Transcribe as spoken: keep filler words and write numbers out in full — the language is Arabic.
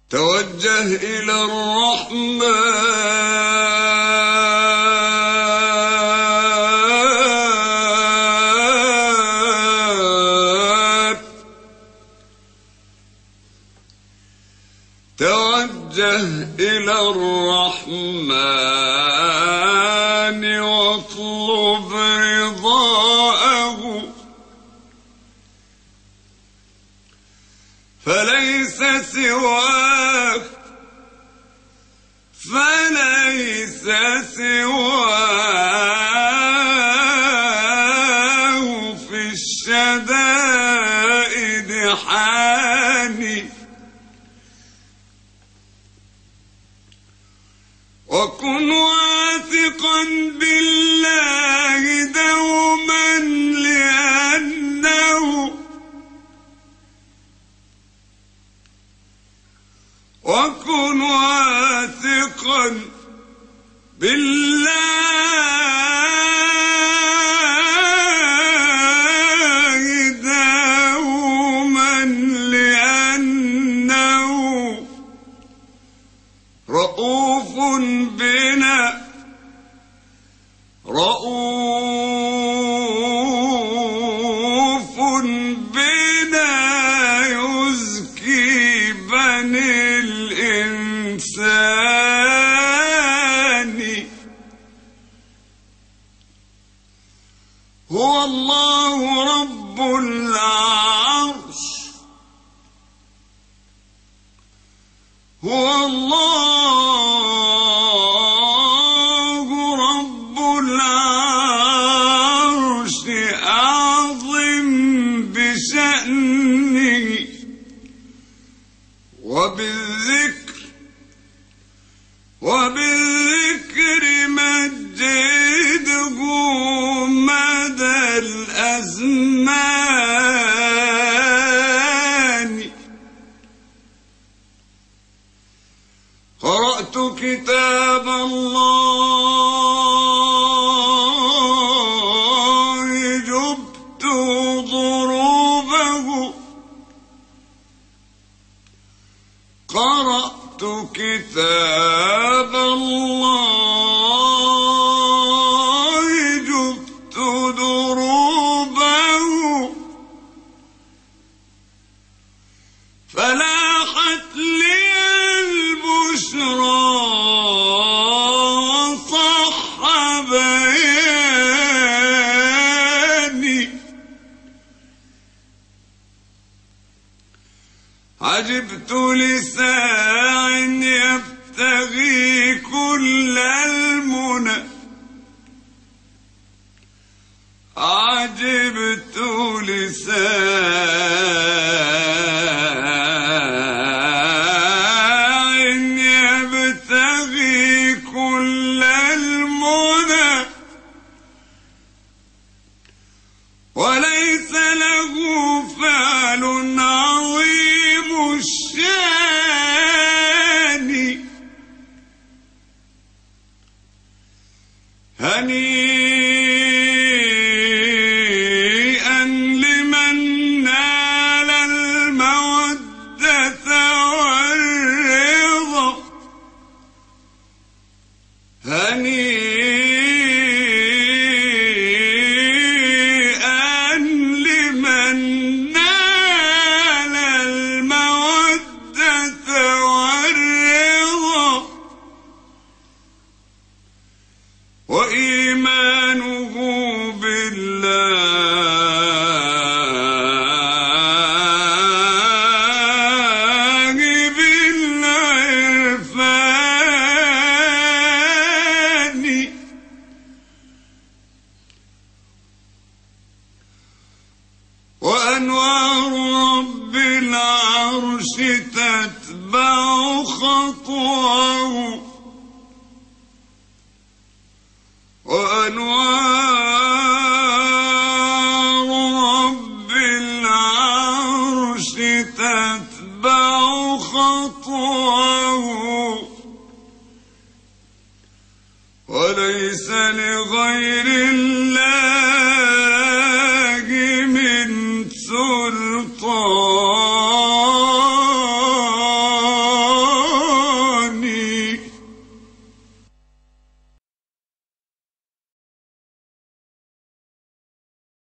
توجه إلى الرحمن، توجه إلى الرحمن واطلب رضاءه، فليس سواه فليس سواه في الشدائد حاني، وكن واثقا بالله دوما لأنه وكن واثقا بالله دوما لأنه رؤوف بنا رؤوف بنا يزكي بني الإنسان. هو الله رب العرش، هو الله رب العرش أعظم بشأنه، وبالذكر وبالذكر مجده مدى الأزمان. قرأت كتاب الله جبت ضروبه، قرأت كتاب الله جبت ضروبه، فلاحت لي البشرى وصح بياني. عجبت لساع يبتغي كل المنى، عجبت لساع يبتغي كل المنى، وليس له فعل عظيم الشان. هنيئا لمن نال المودة والرضا، هنيئا لمن نال المودة والرضا، وإيمانه بالله بالعرفان. وأنوار رب العرش تتبع خطوه، وأنوار رب العرش تتبع خطوه، وليس لغير الله من سلطان.